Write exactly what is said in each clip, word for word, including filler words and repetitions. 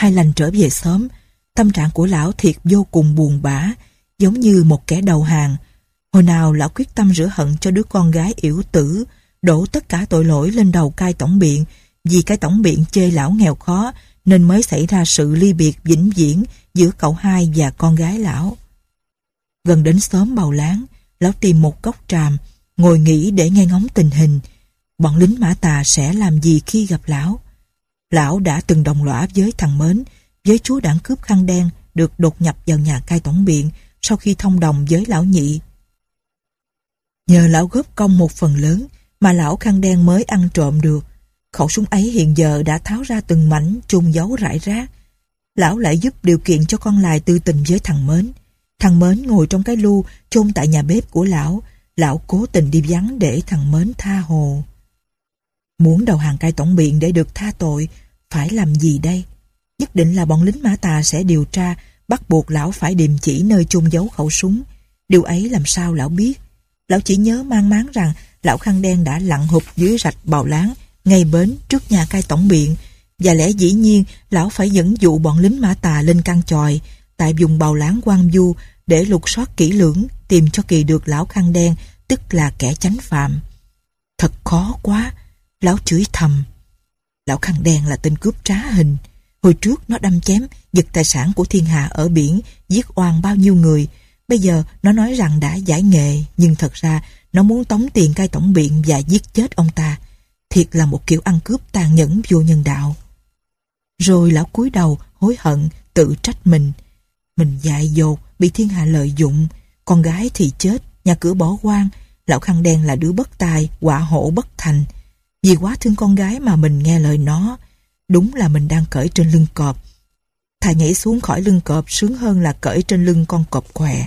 Hai Lành trở về sớm, tâm trạng của lão thiệt vô cùng buồn bã, giống như một kẻ đầu hàng. Hồi nào lão quyết tâm rửa hận cho đứa con gái yểu tử, đổ tất cả tội lỗi lên đầu cai tổng biện, vì cái tổng biện chê lão nghèo khó nên mới xảy ra sự ly biệt vĩnh viễn giữa cậu hai và con gái lão. Gần đến xóm Bào Láng, lão tìm một góc tràm, ngồi nghỉ để nghe ngóng tình hình. Bọn lính Mã Tà sẽ làm gì khi gặp lão? Lão đã từng đồng lõa với thằng Mến, với chúa đảng cướp khăn đen được đột nhập vào nhà cai tổng biện sau khi thông đồng với lão Nhị. Nhờ lão góp công một phần lớn mà lão khăn đen mới ăn trộm được. Khẩu súng ấy hiện giờ đã tháo ra từng mảnh chôn giấu rải rác. Lão lại giúp điều kiện cho con Lài tư tình với thằng Mến. Thằng Mến ngồi trong cái lu chôn tại nhà bếp của lão. Lão cố tình đi vắng để thằng Mến tha hồ. Muốn đầu hàng cai tổng biện để được tha tội, phải làm gì đây? Nhất định là bọn lính Mã Tà sẽ điều tra, bắt buộc lão phải điềm chỉ nơi chôn giấu khẩu súng. Điều ấy làm sao lão biết? Lão chỉ nhớ mang máng rằng lão khăn đen đã lặn hụp dưới rạch Bào Láng, ngay bến trước nhà cai tổng biện, và lẽ dĩ nhiên lão phải dẫn dụ bọn lính Mã Tà lên căn chòi tại vùng Bào Láng Quang Du để lục soát kỹ lưỡng, tìm cho kỳ được lão khăn đen, tức là kẻ chánh phạm. Thật khó quá, lão chửi thầm. Lão khăn đen là tên cướp trá hình. Hồi trước nó đâm chém, giật tài sản của thiên hạ ở biển, giết oan bao nhiêu người. Bây giờ nó nói rằng đã giải nghệ, nhưng thật ra nó muốn tống tiền cai tổng biện và giết chết ông ta. Thiệt là một kiểu ăn cướp tàn nhẫn vô nhân đạo. Rồi lão cúi đầu hối hận, tự trách mình. Mình dại dột, bị thiên hạ lợi dụng. Con gái thì chết, nhà cửa bỏ hoang. Lão khăn đen là đứa bất tài, họa hổ bất thành. Vì quá thương con gái mà mình nghe lời nó. Đúng là mình đang cởi trên lưng cọp. Thà nhảy xuống khỏi lưng cọp sướng hơn là cởi trên lưng con cọp khỏe.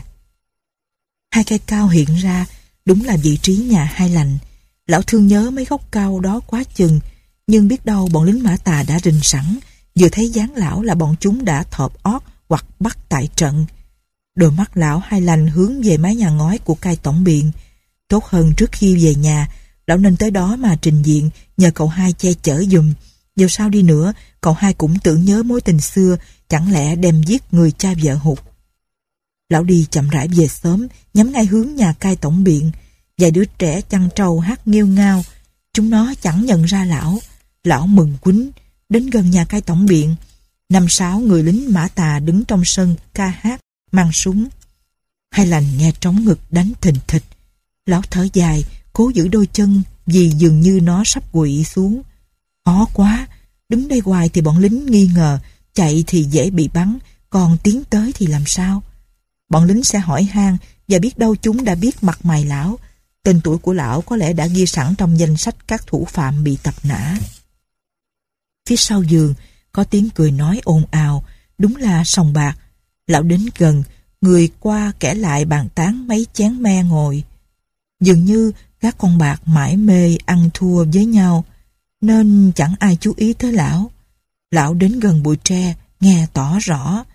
Hai cây cao hiện ra, đúng là vị trí nhà Hai Lành. Lão thương nhớ mấy gốc cao đó quá chừng, nhưng biết đâu bọn lính Mã Tà đã rình sẵn, vừa thấy dáng lão là bọn chúng đã thọp ót hoặc bắt tại trận. Đôi mắt lão Hai Lành hướng về mái nhà ngói của cai tổng biện. Tốt hơn trước khi về nhà, lão nên tới đó mà trình diện, nhờ cậu hai che chở giùm. Dù sao đi nữa, cậu hai cũng tưởng nhớ mối tình xưa, chẳng lẽ đem giết người cha vợ hụt. Lão đi chậm rãi về sớm, nhắm ngay hướng nhà cai tổng biện. Vài đứa trẻ chăn trâu hát nghêu ngao. Chúng nó chẳng nhận ra lão. Lão mừng quýnh, đến gần nhà cai tổng biện. Năm sáu người lính Mã Tà đứng trong sân ca hát, mang súng. Hai Lành nghe trống ngực đánh thình thịch. Lão thở dài, cố giữ đôi chân vì dường như nó sắp quỵ xuống. Khó quá, đứng đây hoài thì bọn lính nghi ngờ, chạy thì dễ bị bắn, còn tiến tới thì làm sao? Bọn lính sẽ hỏi han, và biết đâu chúng đã biết mặt mày lão. Tên tuổi của lão có lẽ đã ghi sẵn trong danh sách các thủ phạm bị tập nã. Phía sau giường có tiếng cười nói ồn ào, đúng là sòng bạc. Lão đến gần, người qua kẻ lại bàn tán mấy chén me ngồi. Dường như các con bạc mải mê ăn thua với nhau, nên chẳng ai chú ý tới lão. Lão đến gần bụi tre, nghe tỏ rõ.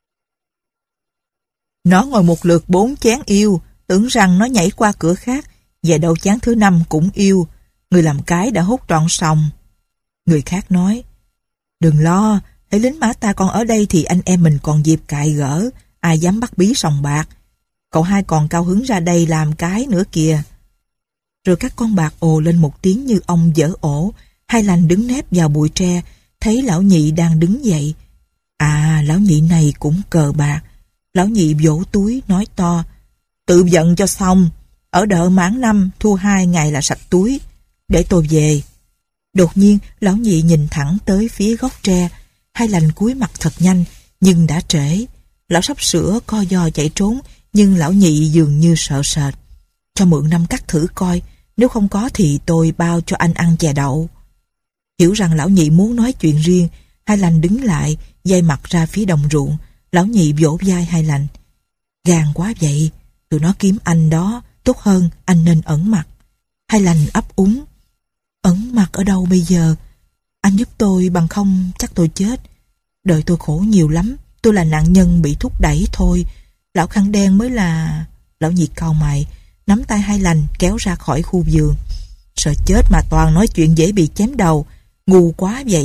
Nó ngồi một lượt bốn chén yêu, tưởng rằng nó nhảy qua cửa khác, về đầu chén thứ năm cũng yêu. Người làm cái đã hút trọn sòng. Người khác nói, đừng lo, hễ lính Mã ta còn ở đây thì anh em mình còn dịp cại gỡ, ai dám bắt bí sòng bạc. Cậu hai còn cao hứng ra đây làm cái nữa kìa. Rồi các con bạc ồ lên một tiếng như ông dở ổ. Hai Lành đứng nép vào bụi tre, thấy lão Nhị đang đứng dậy. À, lão Nhị này cũng cờ bạc. Lão Nhị vỗ túi nói to, tự giận cho xong, ở đợ mãn năm thua hai ngày là sạch túi, để tôi về. Đột nhiên lão Nhị nhìn thẳng tới phía gốc tre. Hai Lành cúi mặt thật nhanh, nhưng đã trễ. Lão sắp sửa co giò chạy trốn, nhưng lão Nhị dường như sợ sệt. Cho mượn năm cắt thử coi, nếu không có thì tôi bao cho anh ăn chè đậu. Hiểu rằng lão Nhị muốn nói chuyện riêng, Hai Lành đứng lại, dây mặt ra phía đồng ruộng. Lão Nhị vỗ vai Hai Lành. Gan quá vậy, tụi nó kiếm anh đó, tốt hơn anh nên ẩn mặt. Hai Lành ấp úng. Ẩn mặt ở đâu bây giờ? Anh giúp tôi, bằng không chắc tôi chết. Đời tôi khổ nhiều lắm, tôi là nạn nhân bị thúc đẩy thôi. Lão khăn đen mới là... Lão Nhị cau mày, nắm tay Hai Lành kéo ra khỏi khu vườn. Sợ chết mà toàn nói chuyện dễ bị chém đầu. Ngu quá vậy.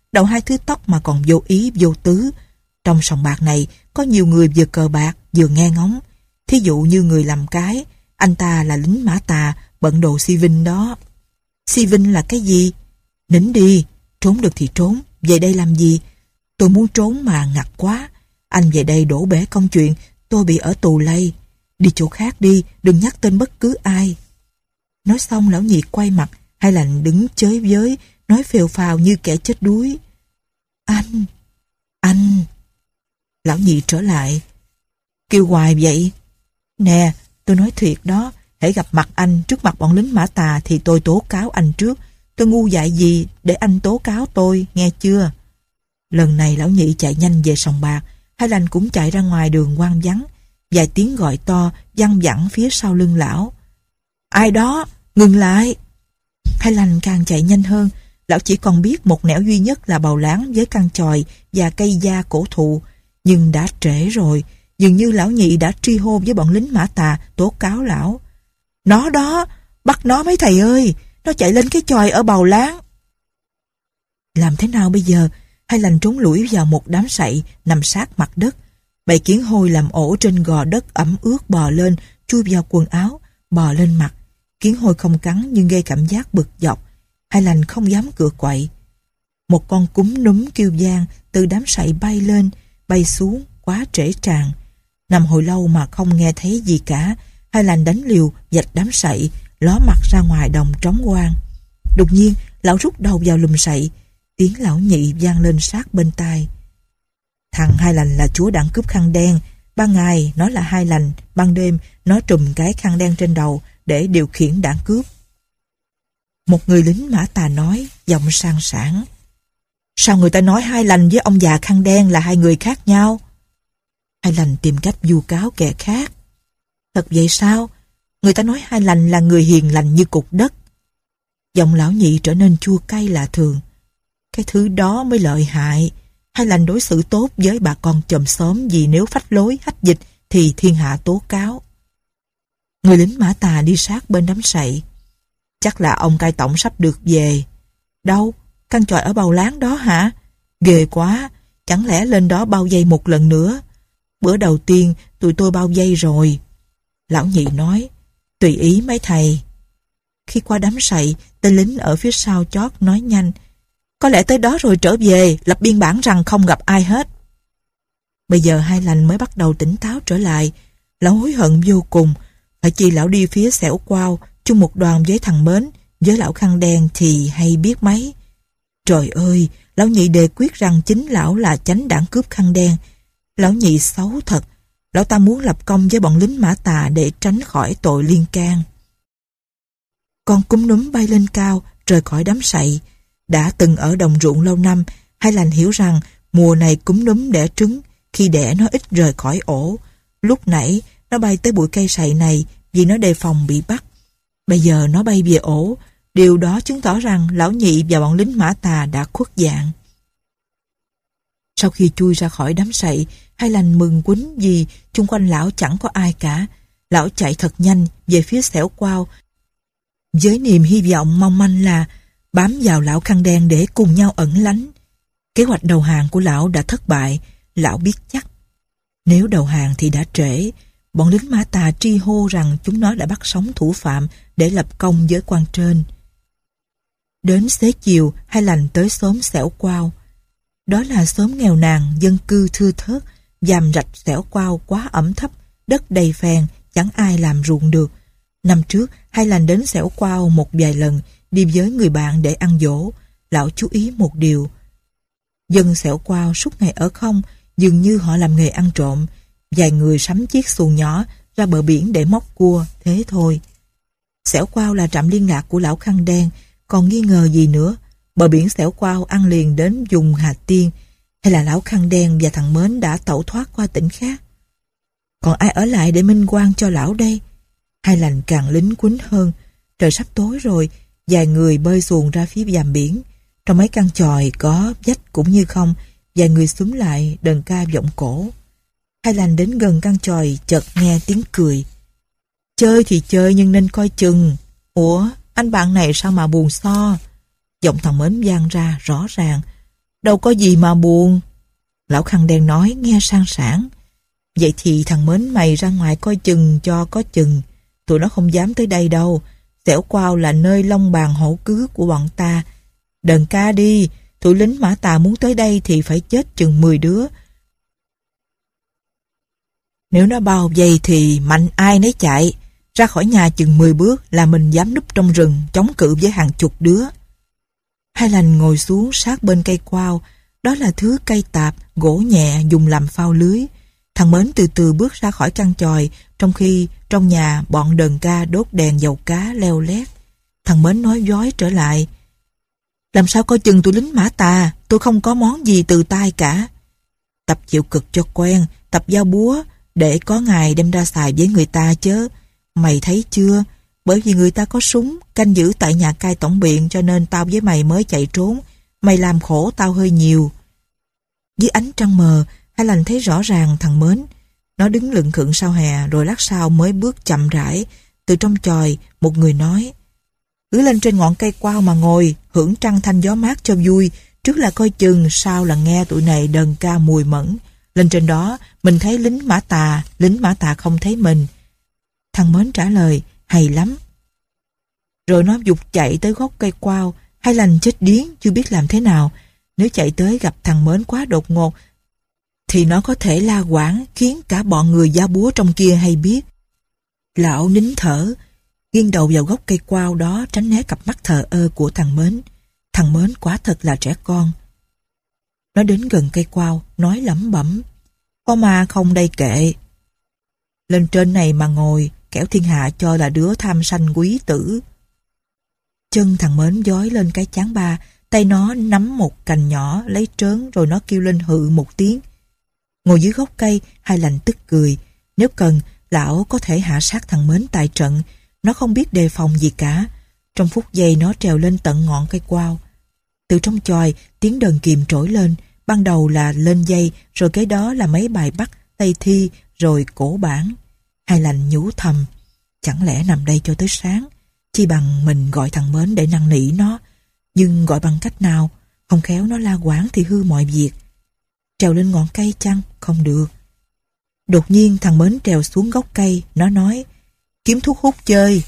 đầu hai thứ tóc mà còn vô ý vô tứ. Trong sòng bạc này có nhiều người vừa cờ bạc vừa nghe ngóng. Thí dụ như người làm cái, anh ta là lính Mã Tà, bận đồ si vinh đó. Si vinh là cái gì? Nín đi, trốn được thì trốn, về đây làm gì? Tôi muốn trốn mà ngặt quá. Anh về đây đổ bể công chuyện, tôi bị ở tù lây. Đi chỗ khác đi, đừng nhắc tên bất cứ ai. Nói xong lão nhị quay mặt, Hai Lành đứng chới với, nói phều phào như kẻ chết đuối. Anh, anh. Lão nhị trở lại. Kêu hoài vậy? Nè, tôi nói thiệt đó, hễ gặp mặt anh trước mặt bọn lính Mã Tà thì tôi tố cáo anh trước. Tôi ngu dại gì để anh tố cáo tôi, nghe chưa? Lần này lão nhị chạy nhanh về sòng bạc, Hai Lành cũng chạy ra ngoài đường hoang vắng. Vài tiếng gọi to văng vẳng phía sau lưng lão. Ai đó, ngừng lại. Hai Lành càng chạy nhanh hơn. Lão chỉ còn biết một nẻo duy nhất là bầu láng với căn chòi và cây da cổ thụ. Nhưng đã trễ rồi. Dường như lão nhị đã tri hô với bọn lính Mã Tà tố cáo lão. Nó đó, bắt nó mấy thầy ơi, nó chạy lên cái chòi ở bầu láng. Làm thế nào bây giờ? Hai Lành trốn lủi vào một đám sậy nằm sát mặt đất. Bầy kiến hôi làm ổ trên gò đất ẩm ướt bò lên, chui vào quần áo, bò lên mặt. Kiến hôi không cắn nhưng gây cảm giác bực dọc. Hai Lành không dám cựa quậy. Một con cúm núm kêu vang từ đám sậy bay lên, bay xuống quá trễ tràn. Nằm hồi lâu mà không nghe thấy gì cả. Hai Lành đánh liều vạch đám sậy, ló mặt ra ngoài đồng trống quang. Đột nhiên lão rút đầu vào lùm sậy. Tiếng lão nhị vang lên sát bên tai. Thằng Hai Lành là chúa đảng cướp khăn đen. Ban ngày nó là Hai Lành, ban đêm nó trùm cái khăn đen trên đầu để điều khiển đảng cướp. Một người lính Mã Tà nói, giọng sang sảng. Sao người ta nói Hai Lành với ông già khăn đen là hai người khác nhau? Hai Lành tìm cách vu cáo kẻ khác. Thật vậy sao? Người ta nói Hai Lành là người hiền lành như cục đất. Giọng lão nhị trở nên chua cay lạ thường. Cái thứ đó mới lợi hại. Hai Lành đối xử tốt với bà con chòm xóm, vì nếu phách lối hách dịch thì thiên hạ tố cáo. Người lính Mã Tà đi sát bên đám sậy. Chắc là ông cai tổng sắp được về. Đâu? Căn chòi ở bầu láng đó hả? Ghê quá, chẳng lẽ lên đó bao vây một lần nữa? Bữa đầu tiên tụi tôi bao vây rồi. Lão nhị nói, tùy ý mấy thầy. Khi qua đám sậy, tên lính ở phía sau chót nói nhanh, có lẽ tới đó rồi trở về, lập biên bản rằng không gặp ai hết. Bây giờ Hai Lành mới bắt đầu tỉnh táo trở lại. Lão hối hận vô cùng. Phải chi lão đi phía xẻo quao, chung một đoàn với thằng Mến, với lão khăn đen thì hay biết mấy. Trời ơi, lão nhị đề quyết rằng chính lão là chánh đảng cướp khăn đen. Lão nhị xấu thật. Lão ta muốn lập công với bọn lính Mã Tà để tránh khỏi tội liên can. Con cúm núm bay lên cao, rời khỏi đám sậy. Đã từng ở đồng ruộng lâu năm, Hai Lành hiểu rằng mùa này cúm núm đẻ trứng, khi đẻ nó ít rời khỏi ổ. Lúc nãy nó bay tới bụi cây sậy này vì nó đề phòng bị bắt. Bây giờ nó bay về ổ, điều đó chứng tỏ rằng lão nhị và bọn lính Mã Tà đã khuất dạng. Sau khi chui ra khỏi đám sậy, Hai Lành mừng quýnh vì chung quanh lão chẳng có ai cả. Lão chạy thật nhanh về phía xẻo quao, với niềm hy vọng mong manh là bám vào lão khăn đen để cùng nhau ẩn lánh. Kế hoạch đầu hàng của lão đã thất bại, lão biết chắc. Nếu đầu hàng thì đã trễ. Bọn lính Mã Tà tri hô rằng chúng nó đã bắt sống thủ phạm để lập công với quan trên. Đến xế chiều, Hai Lành tới xóm xẻo quao. Đó là xóm nghèo nàn, dân cư thưa thớt, dằm rạch xẻo quao quá ẩm thấp, đất đầy phèn, chẳng ai làm ruộng được. Năm trước, Hai Lành đến xẻo quao một vài lần, đi với người bạn để ăn dỗ. Lão chú ý một điều. Dân xẻo quao suốt ngày ở không, dường như họ làm nghề ăn trộm. Vài người sắm chiếc xuồng nhỏ ra bờ biển để móc cua, thế thôi. Xẻo quao là trạm liên lạc của lão khăn đen, còn nghi ngờ gì nữa? Bờ biển xẻo quao ăn liền đến vùng Hà Tiên, hay là lão khăn đen và thằng Mến đã tẩu thoát qua tỉnh khác? Còn ai ở lại để minh oan cho lão đây? Hai Lành càng lính quýnh hơn. Trời sắp tối rồi, vài người bơi xuồng ra phía vàm biển. Trong mấy căn chòi có vách cũng như không, vài người xúm lại đờn ca vọng cổ. Hai Lành đến gần căn chòi chợt nghe tiếng cười. Chơi thì chơi nhưng nên coi chừng. Ủa, anh bạn này sao mà buồn so? Giọng thằng Mến vang ra rõ ràng. Đâu có gì mà buồn. Lão khăn đen nói nghe sang sảng. Vậy thì thằng Mến mày ra ngoài coi chừng cho có chừng. Tụi nó không dám tới đây đâu. Xẻo Quao là nơi long bàn hổ cứ của bọn ta. Đờn ca đi, tụi lính Mã Tà muốn tới đây thì phải chết chừng mười đứa. Nếu nó bao vây thì mạnh ai nấy chạy. Ra khỏi nhà chừng mười bước là mình dám núp trong rừng chống cự với hàng chục đứa. Hai Lành ngồi xuống sát bên cây quao. Đó là thứ cây tạp, gỗ nhẹ dùng làm phao lưới. Thằng Mến từ từ bước ra khỏi căn chòi, trong khi trong nhà bọn Đờn ca đốt đèn dầu cá leo lét. Thằng Mến nói dối trở lại. Làm sao coi chừng tụi lính Mã Tà, tôi không có món gì từ tay cả. Tập chịu cực cho quen, tập giao búa, để có ngày đem ra xài với người ta chứ. Mày thấy chưa, bởi vì người ta có súng, canh giữ tại nhà cai tổng biện cho nên tao với mày mới chạy trốn. Mày làm khổ tao hơi nhiều. Dưới ánh trăng mờ, Hai Lành thấy rõ ràng thằng Mến. Nó đứng lững khựng sau hè, rồi lát sau mới bước chậm rãi. Từ trong chòi, một người nói: cứ lên trên ngọn cây quao mà ngồi, hưởng trăng thanh gió mát cho vui. Trước là coi chừng, sau là nghe tụi này đờn ca mùi mẫn. Lên trên đó, mình thấy lính Mã Tà, lính Mã Tà không thấy mình. Thằng Mến trả lời: hay lắm. Rồi nó giục chạy tới gốc cây quao. Hai Lành chết điếng, chưa biết làm thế nào. Nếu chạy tới gặp thằng Mến quá đột ngột, thì nó có thể la quảng, khiến cả bọn người giá búa trong kia hay biết. Lão nín thở, nghiêng đầu vào gốc cây quao đó, tránh né cặp mắt thờ ơ của thằng Mến. Thằng Mến quả thật là trẻ con. Nó đến gần cây quao, nói lẩm bẩm: có ma không đây kệ. Lên trên này mà ngồi, kẻo thiên hạ cho là đứa tham sanh quý tử. Chân thằng Mến dói lên cái chán ba, tay nó nắm một cành nhỏ lấy trớn, rồi nó kêu lên hự một tiếng. Ngồi dưới gốc cây, Hai Lành tức cười. Nếu cần, lão có thể hạ sát thằng Mến tại trận. Nó không biết đề phòng gì cả. Trong phút giây nó trèo lên tận ngọn cây quao. Từ trong chòi, tiếng đờn kìm trỗi lên. Ban đầu là lên dây, rồi kế đó là mấy bài bắt, tây thi, rồi cổ bản. Hai Lành nhủ thầm: chẳng lẽ nằm đây cho tới sáng, chi bằng mình gọi thằng Mến để năn nỉ nó. Nhưng gọi bằng cách nào? Không khéo nó la quảng thì hư mọi việc. Trèo lên ngọn cây chăng? Không được. Đột nhiên thằng Mến trèo xuống gốc cây. Nó nói: kiếm thuốc hút chơi.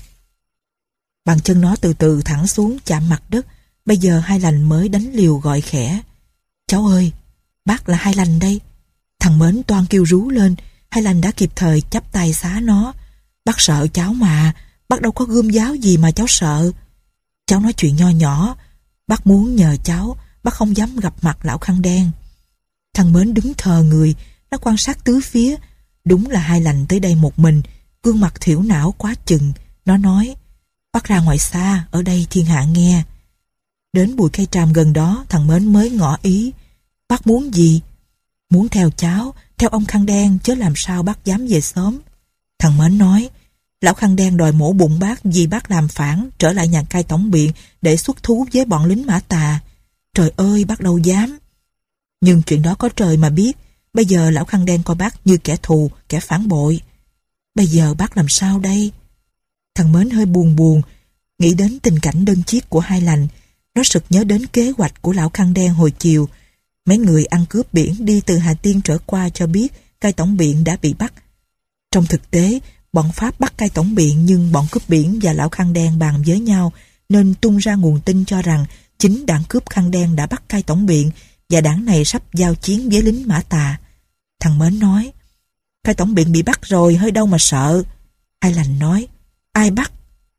Bàn chân nó từ từ thẳng xuống chạm mặt đất. Bây giờ Hai Lành mới đánh liều gọi khẽ: cháu ơi, bác là Hai Lành đây. Thằng Mến toan kêu rú lên. Hai Lành đã kịp thời chắp tay xá nó: bác sợ cháu mà, bác đâu có gươm giáo gì mà cháu sợ. Cháu nói chuyện nho nhỏ, bác muốn nhờ cháu, bác không dám gặp mặt lão khăn đen. Thằng Mến đứng thờ người, nó quan sát tứ phía. Đúng là Hai Lành tới đây một mình, gương mặt thiểu não quá chừng. Nó nói: bác ra ngoài xa, ở đây thiên hạ nghe. Đến bụi cây tràm gần đó, thằng Mến mới ngỏ ý: bác muốn gì? Muốn theo cháu, theo ông khăn đen, chứ làm sao bác dám về sớm. Thằng Mến nói: lão khăn đen đòi mổ bụng bác vì bác làm phản, trở lại nhà cai tổng biện để xuất thú với bọn lính Mã Tà. Trời ơi, bác đâu dám. Nhưng chuyện đó có trời mà biết. Bây giờ lão khăn đen coi bác như kẻ thù, kẻ phản bội. Bây giờ bác làm sao đây? Thằng Mến hơi buồn buồn, nghĩ đến tình cảnh đơn chiếc của Hai Lành. Nó sực nhớ đến kế hoạch của lão khăn đen hồi chiều. Mấy người ăn cướp biển đi từ Hà Tiên trở qua cho biết cai tổng biện đã bị bắt. Trong thực tế, bọn Pháp bắt cai tổng biện, nhưng bọn cướp biển và lão khăn đen bàn với nhau nên tung ra nguồn tin cho rằng chính đảng cướp khăn đen đã bắt cai tổng biện và đảng này sắp giao chiến với lính Mã Tà. Thằng Mến nói: cai tổng biện bị bắt rồi, hơi đâu mà sợ. Hai Lành nói: ai bắt?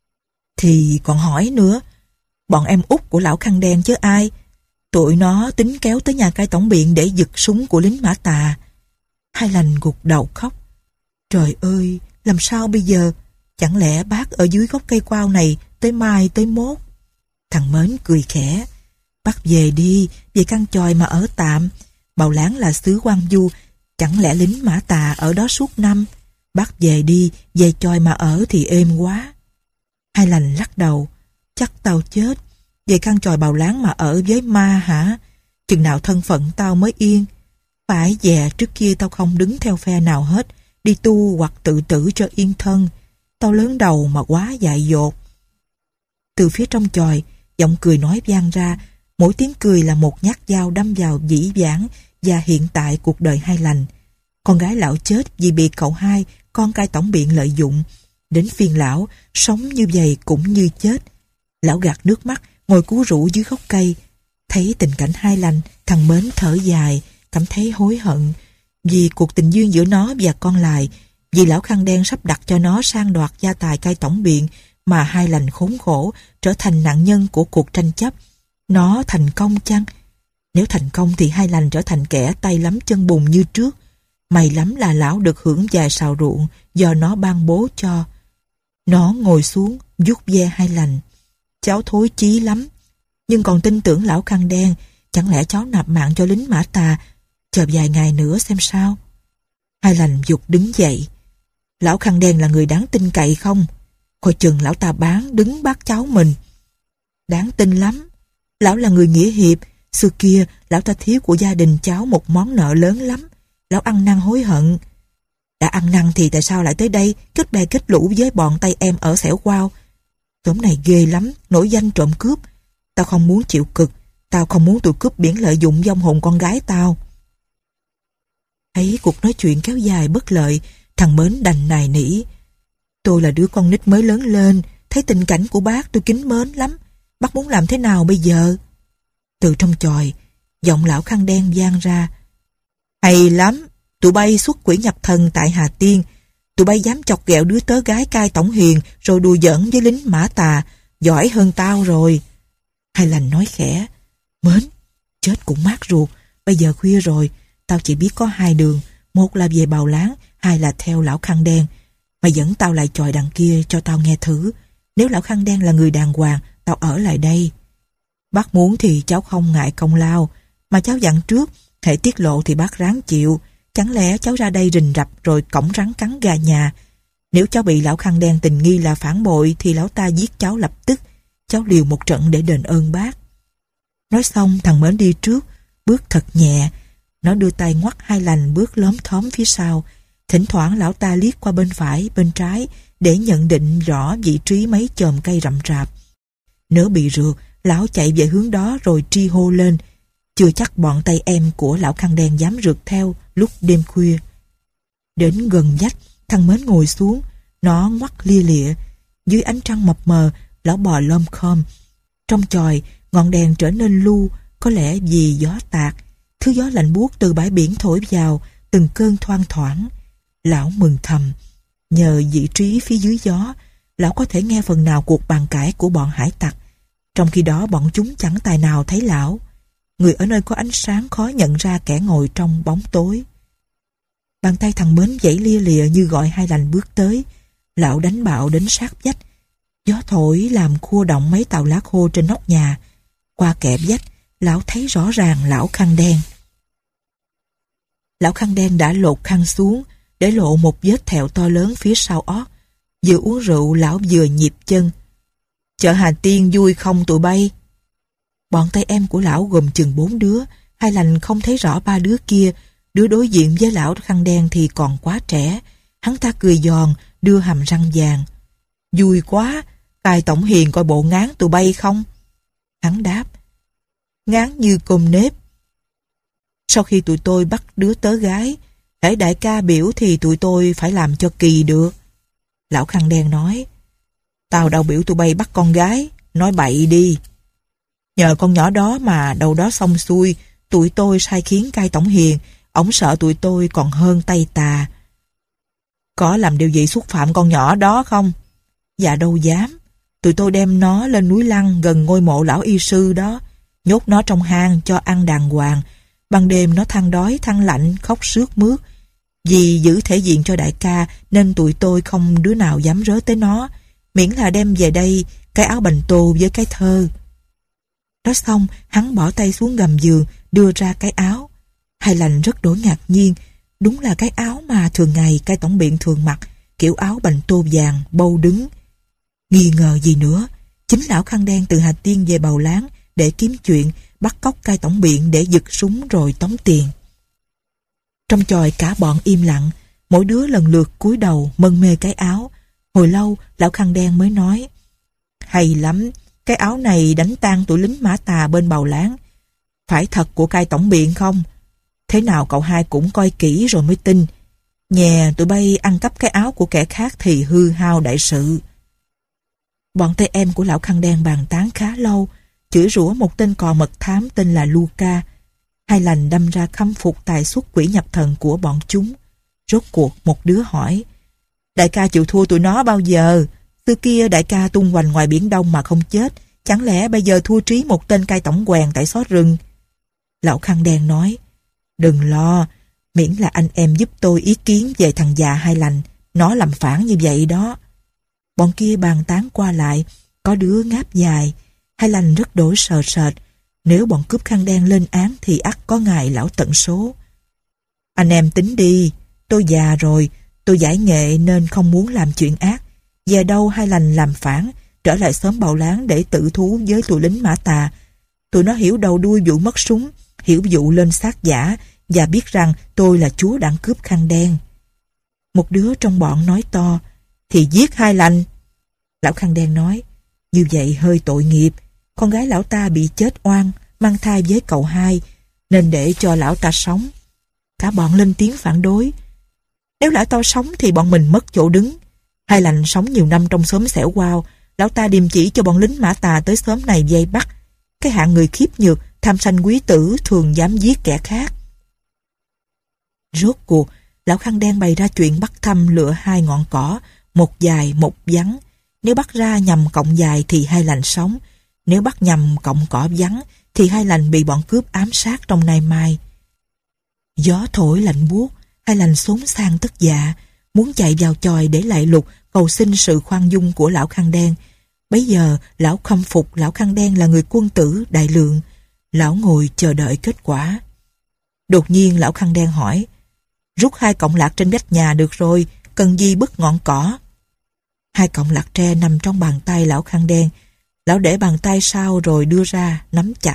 Thì còn hỏi nữa, bọn em út của lão khăn đen chứ ai. Tụi nó tính kéo tới nhà cai tổng biện để giật súng của lính Mã Tà. Hai Lành gục đầu khóc. Trời ơi, làm sao bây giờ? Chẳng lẽ bác ở dưới gốc cây quao này tới mai tới mốt? Thằng Mến cười khẽ: bác về đi, về căn chòi mà ở tạm. Bào Láng là xứ Quang Du, chẳng lẽ lính Mã Tà ở đó suốt năm? Bác về đi, về chòi mà ở thì êm quá. Hai Lành lắc đầu: chắc tao chết. Về căn chòi Bào Láng mà ở với ma hả? Chừng nào thân phận tao mới yên? Phải dè, trước kia tao không đứng theo phe nào hết, đi tu hoặc tự tử cho yên thân. Tao lớn đầu mà quá dại dột. Từ phía trong chòi, giọng cười nói vang ra. Mỗi tiếng cười là một nhát dao đâm vào dĩ vãng và hiện tại cuộc đời Hai Lành. Con gái lão chết vì bị cậu hai, con cai tổng biện lợi dụng. Đến phiên lão, sống như vậy cũng như chết. Lão gạt nước mắt, ngồi cú rũ dưới gốc cây. Thấy tình cảnh Hai Lành, thằng Mến thở dài, cảm thấy hối hận. Vì cuộc tình duyên giữa nó và con Lài, vì lão khăn đen sắp đặt cho nó sang đoạt gia tài cai tổng biện, mà Hai Lành khốn khổ, trở thành nạn nhân của cuộc tranh chấp. Nó thành công chăng? Nếu thành công thì Hai Lành trở thành kẻ tay lắm chân bùn như trước. May lắm là lão được hưởng vài sào ruộng do nó ban bố cho. Nó ngồi xuống, vuốt ve Hai Lành. Cháu thối chí lắm, nhưng còn tin tưởng lão khăn đen. Chẳng lẽ cháu nạp mạng cho lính Mã Tà? Chờ vài ngày nữa xem sao. Hai Lành giục đứng dậy. Lão khăn đen là người đáng tin cậy không? Coi chừng lão ta bán đứng bắt cháu mình. Đáng tin lắm. Lão là người nghĩa hiệp. Xưa kia lão ta thiếu của gia đình cháu một món nợ lớn lắm. Lão ăn năn hối hận. Đã ăn năn thì tại sao lại tới đây kết bè kết lũ với bọn tay em ở xẻo quao? Tóm này ghê lắm, nổi danh trộm cướp. Tao không muốn chịu cực. Tao không muốn tụi cướp biển lợi dụng vong hồn con gái tao. Thấy cuộc nói chuyện kéo dài bất lợi, thằng Mến đành nài nỉ. Tôi là đứa con nít mới lớn lên, thấy tình cảnh của bác tôi kính mến lắm. Bác muốn làm thế nào bây giờ? Từ trong chòi, giọng lão khăn đen vang ra. Hay lắm, tụi bay xuất quỷ nhập thần tại Hà Tiên. Tụi bay dám chọc ghẹo đứa tớ gái cai tổng hiền rồi đùa giỡn với lính Mã Tà, giỏi hơn tao rồi. Hai Lành nói khẽ. Mến, chết cũng mát ruột, bây giờ khuya rồi, tao chỉ biết có hai đường, một là về Bào Láng, hai là theo lão khăn đen. Mày dẫn tao lại chòi đằng kia cho tao nghe thử. Nếu lão khăn đen là người đàng hoàng, tao ở lại đây. Bác muốn thì cháu không ngại công lao, mà cháu dặn trước, hễ tiết lộ thì bác ráng chịu. Chẳng lẽ cháu ra đây rình rập rồi cổng rắn cắn gà nhà? Nếu cháu bị lão khăn đen tình nghi là phản bội thì lão ta giết cháu lập tức. Cháu liều một trận để đền ơn bác. Nói xong thằng Mến đi trước, bước thật nhẹ. Nó đưa tay ngoắt Hai Lành bước lóm thóm phía sau. Thỉnh thoảng lão ta liếc qua bên phải, bên trái để nhận định rõ vị trí mấy chòm cây rậm rạp. Nếu bị rượt, lão chạy về hướng đó rồi tri hô lên. Chưa chắc bọn tay em của lão khăn đen dám rượt theo lúc đêm khuya. Đến gần vách, thằng Mến ngồi xuống. Nó ngoắt lia lịa. Dưới ánh trăng mập mờ, lão bò lom khom. Trong chòi, ngọn đèn trở nên lu, có lẽ vì gió tạt. Thứ gió lạnh buốt từ bãi biển thổi vào, từng cơn thoang thoảng. Lão mừng thầm. Nhờ vị trí phía dưới gió, lão có thể nghe phần nào cuộc bàn cãi của bọn hải tặc. Trong khi đó bọn chúng chẳng tài nào thấy lão. Người ở nơi có ánh sáng khó nhận ra kẻ ngồi trong bóng tối. Bàn tay thằng Mến giãy lia lịa như gọi Hai Lành bước tới. Lão đánh bạo đến sát vách. Gió thổi làm khua động mấy tàu lá khô trên nóc nhà. Qua kẽ vách, lão thấy rõ ràng lão khăn đen. Lão khăn đen đã lột khăn xuống, để lộ một vết thẹo to lớn phía sau ót. Vừa uống rượu, lão vừa nhịp chân. Chợ Hà Tiên vui không tụi bay? Bọn tay em của lão gồm chừng bốn đứa. Hai Lành không thấy rõ ba đứa kia. Đứa đối diện với lão khăn đen thì còn quá trẻ. Hắn ta cười giòn, đưa hàm răng vàng. Vui quá, cai tổng hiền coi bộ ngán tụi bay không? Hắn đáp. Ngán như cơm nếp. Sau khi tụi tôi bắt đứa tớ gái, hễ đại ca biểu thì tụi tôi phải làm cho kỳ được. Lão khăn đen nói. Tao đâu biểu tụi bay bắt con gái, nói bậy đi. Nhờ con nhỏ đó mà đâu đó xong xuôi, tụi tôi sai khiến cai tổng hiền, ổng sợ tụi tôi còn hơn tay tà. Có làm điều gì xúc phạm con nhỏ đó không? Dạ đâu dám. Tụi tôi đem nó lên núi Lăng gần ngôi mộ lão y sư đó, nhốt nó trong hang cho ăn đàng hoàng. Ban đêm nó than đói than lạnh khóc sướt mướt. Vì giữ thể diện cho đại ca nên tụi tôi không đứa nào dám rớ tới nó, miễn là đem về đây cái áo bành tô với cái thơ. Nói xong hắn bỏ tay xuống gầm giường, đưa ra cái áo. Hai Lành rất đổi ngạc nhiên. Đúng là cái áo mà thường ngày cai tổng biện thường mặc, kiểu áo bành tô vàng bâu đứng. Nghi ngờ gì nữa, chính lão khăn đen từ Hà Tiên về Bào Láng để kiếm chuyện, bắt cóc cai tổng biện để giật súng rồi tống tiền. Trong chòi cả bọn im lặng, mỗi đứa lần lượt cúi đầu mân mê cái áo. Hồi lâu lão khăn đen mới nói. Hay lắm, cái áo này đánh tan tụi lính Mã Tà bên Bào Láng. Phải thật của cai tổng biện không? Thế nào cậu hai cũng coi kỹ rồi mới tin. Nhè tụi bay ăn cắp cái áo của kẻ khác thì hư hao đại sự. Bọn tay em của lão khăn đen bàn tán khá lâu, chửi rủa một tên cò mật thám tên là Luca. Hai lành đâm ra khâm phục tài xuất quỷ nhập thần của bọn chúng. Rốt cuộc một đứa hỏi: đại ca chịu thua tụi nó bao giờ? Xưa kia đại ca tung hoành ngoài biển Đông mà không chết, chẳng lẽ bây giờ thua trí một tên cai tổng quèn tại xó rừng? Lão khăn đen nói: đừng lo, miễn là anh em giúp tôi ý kiến về thằng già Hai Lành, nó làm phản như vậy đó. Bọn kia bàn tán qua lại, có đứa ngáp dài. Hai Lành rất đổi sờ sệt, nếu bọn cướp khăn đen lên án thì ắt có ngày lão tận số. Anh em tính đi, tôi già rồi, tôi giải nghệ nên không muốn làm chuyện ác. Về đâu Hai Lành làm phản, trở lại xóm Bào Láng để tự thú với tụi lính Mã Tà. Tụi nó hiểu đầu đuôi vụ mất súng, hiểu vụ lên xác giả, và biết rằng tôi là chúa đảng cướp khăn đen. Một đứa trong bọn nói to: thì giết Hai Lành. Lão khăn đen nói: như vậy hơi tội nghiệp, con gái lão ta bị chết oan, mang thai với cậu hai, nên để cho lão ta sống. Cả bọn lên tiếng phản đối: nếu lão ta sống thì bọn mình mất chỗ đứng. Hai Lành sống nhiều năm trong xóm xẻo quao, lão ta điềm chỉ cho bọn lính Mã Tà tới xóm này vây bắt. Cái hạng người khiếp nhược, tham sanh quý tử thường dám giết kẻ khác. Rốt cuộc, lão khăn đen bày ra chuyện bắt thăm lựa hai ngọn cỏ, một dài một vắng. Nếu bắt ra nhằm cọng dài thì Hai Lành sống, nếu bắt nhằm cọng cỏ vắng thì Hai Lành bị bọn cướp ám sát trong nay mai. Gió thổi lạnh buốt, Hai Lành xốn sang tức dạ, muốn chạy vào chòi để lại lục cầu xin sự khoan dung của lão khăn đen. Bấy giờ lão khâm phục lão khăn đen là người quân tử đại lượng. Lão ngồi chờ đợi kết quả. Đột nhiên lão khăn đen hỏi: rút hai cọng lạc trên vách nhà được rồi, cần gì bứt ngọn cỏ? Hai cọng lạc tre nằm trong bàn tay lão khăn đen. Lão để bàn tay sau rồi đưa ra nắm chặt.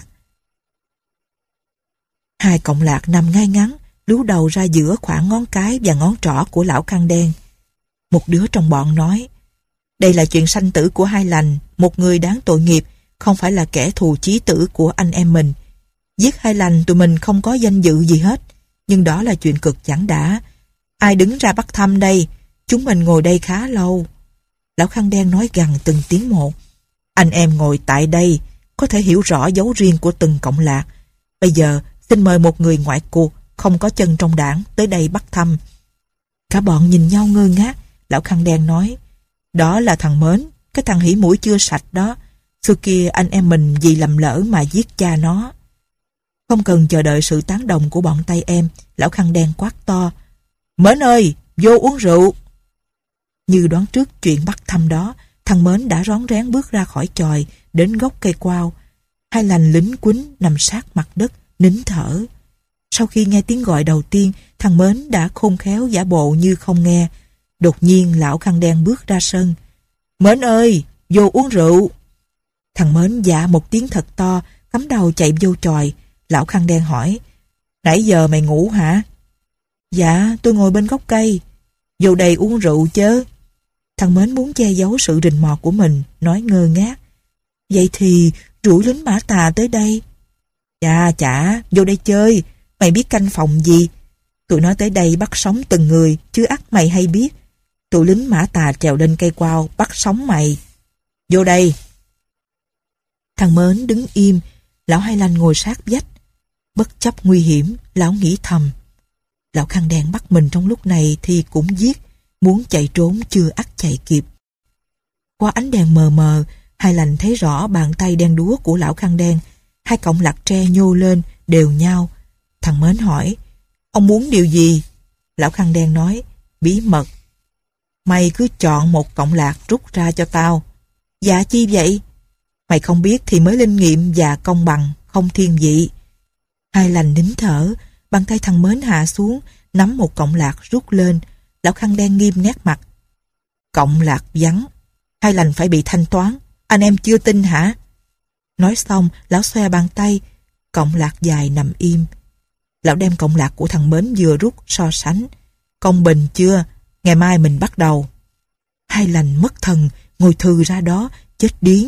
Hai cọng lạc nằm ngay ngắn, lú đầu ra giữa khoảng ngón cái và ngón trỏ của lão khăn đen. Một đứa trong bọn nói: đây là chuyện sanh tử của Hai Lành, một người đáng tội nghiệp, không phải là kẻ thù chí tử của anh em mình. Giết Hai Lành tụi mình không có danh dự gì hết, nhưng đó là chuyện cực chẳng đã. Ai đứng ra bắt thăm đây? Chúng mình ngồi đây khá lâu. Lão khăn đen nói gằn từng tiếng một: anh em ngồi tại đây có thể hiểu rõ dấu riêng của từng cọng lạc. Bây giờ xin mời một người ngoại cuộc, không có chân trong đảng, tới đây bắt thăm. Cả bọn nhìn nhau ngơ ngác. Lão khăn đen nói: đó là thằng Mến, cái thằng hỉ mũi chưa sạch đó. Xưa kia anh em mình vì lầm lỡ mà giết cha nó. Không cần chờ đợi sự tán đồng của bọn tay em, lão khăn đen quát to: Mến ơi, vô uống rượu. Như đoán trước chuyện bắt thăm đó, thằng Mến đã rón rén bước ra khỏi chòi, đến gốc cây quao. Hai Lành lính quýnh nằm sát mặt đất, nín thở. Sau khi nghe tiếng gọi đầu tiên, thằng Mến đã khôn khéo giả bộ như không nghe. Đột nhiên lão khăn đen bước ra sân: Mến ơi, vô uống rượu. Thằng Mến dạ một tiếng thật to, cắm đầu chạy vô chòi. Lão khăn đen hỏi: nãy giờ mày ngủ hả? Dạ, tôi ngồi bên gốc cây. Vô đây uống rượu chớ. Thằng Mến muốn che giấu sự rình mò của mình, nói ngơ ngác: vậy thì rủ lính Mã Tà tới đây. Dạ chả, vô đây chơi. Mày biết canh phòng gì? Tụi nó tới đây bắt sống từng người, chứ ắt mày hay biết. Tụi lính Mã Tà trèo lên cây quao bắt sống mày. Vô đây. Thằng Mến đứng im. Lão Hai Lành ngồi sát vách. Bất chấp nguy hiểm, lão nghĩ thầm: lão khăn đen bắt mình trong lúc này thì cũng giết, muốn chạy trốn chưa ắt chạy kịp. Qua ánh đèn mờ mờ, Hai Lành thấy rõ bàn tay đen đúa của lão khăn đen. Hai cọng lạc tre nhô lên đều nhau. Thằng Mến hỏi: ông muốn điều gì? Lão khăn đen nói: bí mật. Mày cứ chọn một cọng lạc rút ra cho tao. Dạ chi vậy? Mày không biết thì mới linh nghiệm và công bằng, không thiên vị. Hai Lành nín thở. Bàn tay thằng Mến hạ xuống, nắm một cọng lạc rút lên. Lão khăn đen nghiêm nét mặt: cọng lạc vắng, Hai Lành phải bị thanh toán. Anh em chưa tin hả? Nói xong, lão xoe bàn tay. Cọng lạc dài nằm im. Lão đem cọng lạc của thằng Mến vừa rút so sánh. Công bình chưa? Ngày mai mình bắt đầu. Hai Lành mất thần, ngồi thừ ra đó, chết điếng.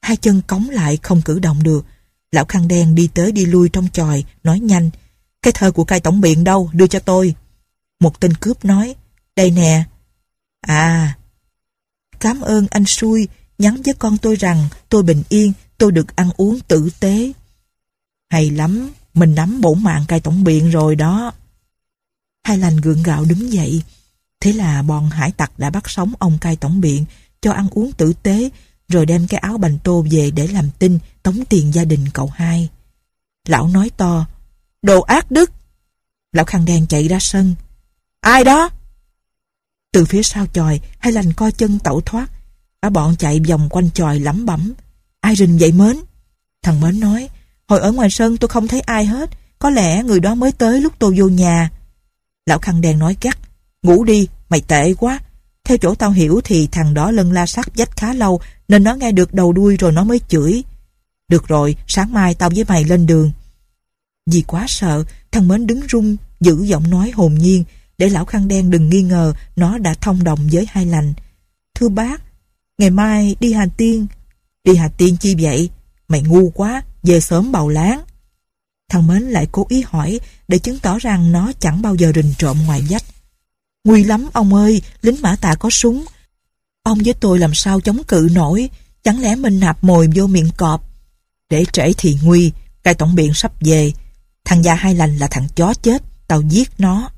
hai chân cống lại không cử động được. Lão khăn đen đi tới đi lui trong chòi, nói nhanh: "Cái thơ của cai tổng biện đâu, đưa cho tôi." Một tên cướp nói: "Đây nè." "À, cảm ơn anh xui, nhắn với con tôi rằng tôi bình yên, tôi được ăn uống tử tế." "Hay lắm, mình nắm bổn mạng cai tổng biện rồi đó." Hai lành gượng gạo đứng dậy. Thế là bọn hải tặc đã bắt sống ông cai tổng biện, cho ăn uống tử tế, rồi đem cái áo bành tô về để làm tin tống tiền gia đình cậu hai. Lão nói to: "Đồ ác đức!" Lão khăn đen chạy ra sân. "Ai đó?" Từ phía sau chòi, hai lành co chân tẩu thoát. Cả bọn chạy vòng quanh chòi lẩm bẩm: "Ai rình vậy Mến?" Thằng Mến nói: "Hồi ở ngoài sân tôi không thấy ai hết, có lẽ người đó mới tới lúc tôi vô nhà." Lão khăn đen nói gắt: "Ngủ đi, mày tệ quá. Theo chỗ tao hiểu thì thằng đó lân la sát vách khá lâu, nên nó nghe được đầu đuôi rồi nó mới chửi. Được rồi, sáng mai tao với mày lên đường." Vì quá sợ, thằng Mến đứng run, giữ giọng nói hồn nhiên, để lão khăn đen đừng nghi ngờ nó đã thông đồng với hai lành. "Thưa bác, ngày mai đi Hà Tiên." "Đi Hà Tiên chi vậy? Mày ngu quá, về sớm bào láng." Thằng Mến lại cố ý hỏi để chứng tỏ rằng nó chẳng bao giờ rình trộm ngoài vách. "Nguy lắm ông ơi, lính Mã Tà có súng. Ông với tôi làm sao chống cự nổi, chẳng lẽ mình nạp mồi vô miệng cọp?" "Để trễ thì nguy, cai tổng biện sắp về. Thằng già hai lành là thằng chó chết, tao giết nó."